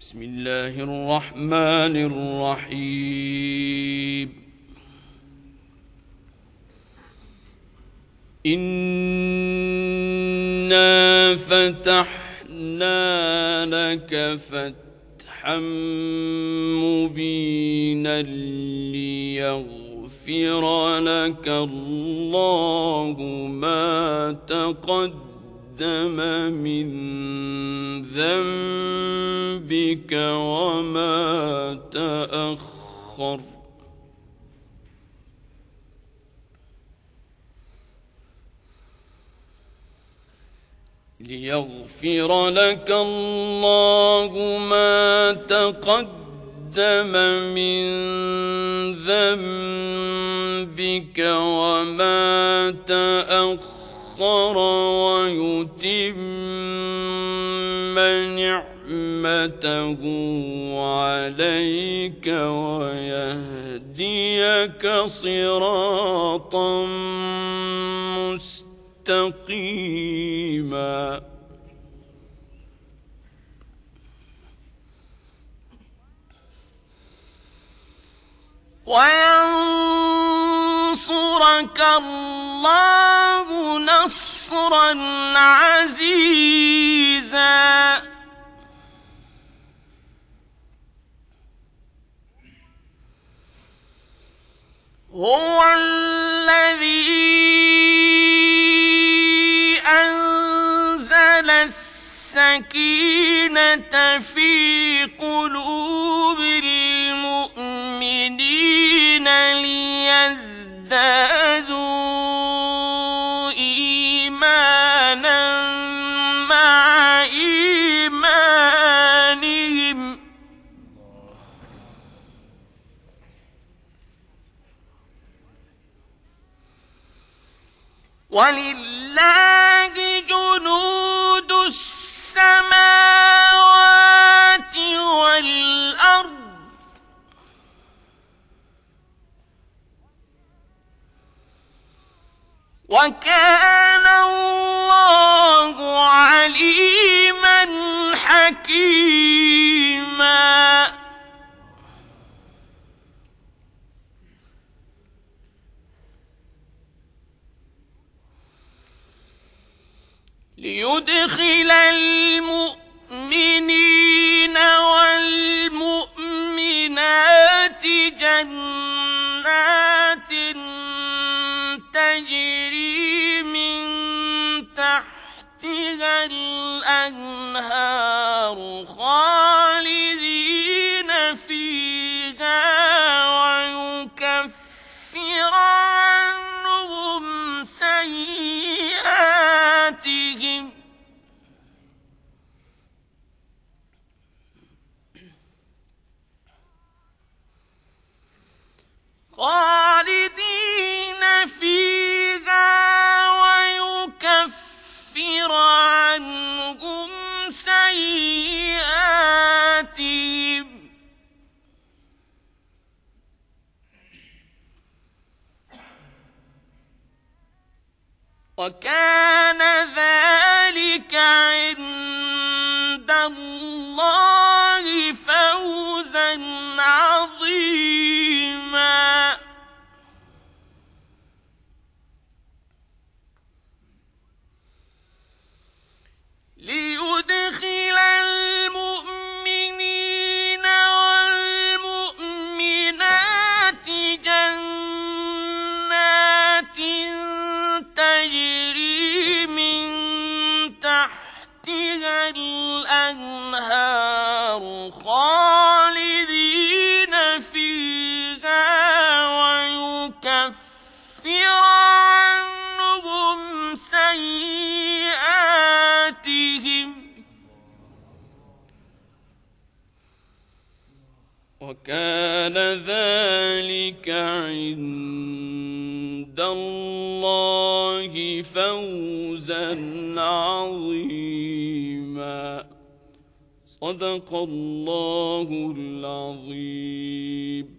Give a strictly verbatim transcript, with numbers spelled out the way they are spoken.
بسم الله الرحمن الرحيم إنا فتحنا لك فتحا مبينا ليغفر لك الله ما تقدم من ذنبك وما تأخر ليغفر لك الله ما تقدم من ذنبك وما تأخر ويتم نعمته عليك ويهديك صراطا مستقيما وينصرك الله نصرا عزيزا هو الذي أنزل السكينة في قلوب المؤمنين ليزدادوا إيمانا مع إيمانهم ولله جنود السماوات والأرض وكان الله عليما حكيما ليدخل المؤمنين والمؤمنات جنات تجري من تحتها الأنهار خالدين فيها ويكفر عنهم سيئاتهم خالدين فيها ويكفر عنهم سيئاتهم وكان ذلك عند الله فوزا عظيما ليدخل المؤمنين والمؤمنات جنات تجري من تحتها الأنهار خالدين فيها ويكفر عنهم سيئاتهم وكان ذلك عند الله فوزا عظيما صدق الله العظيم.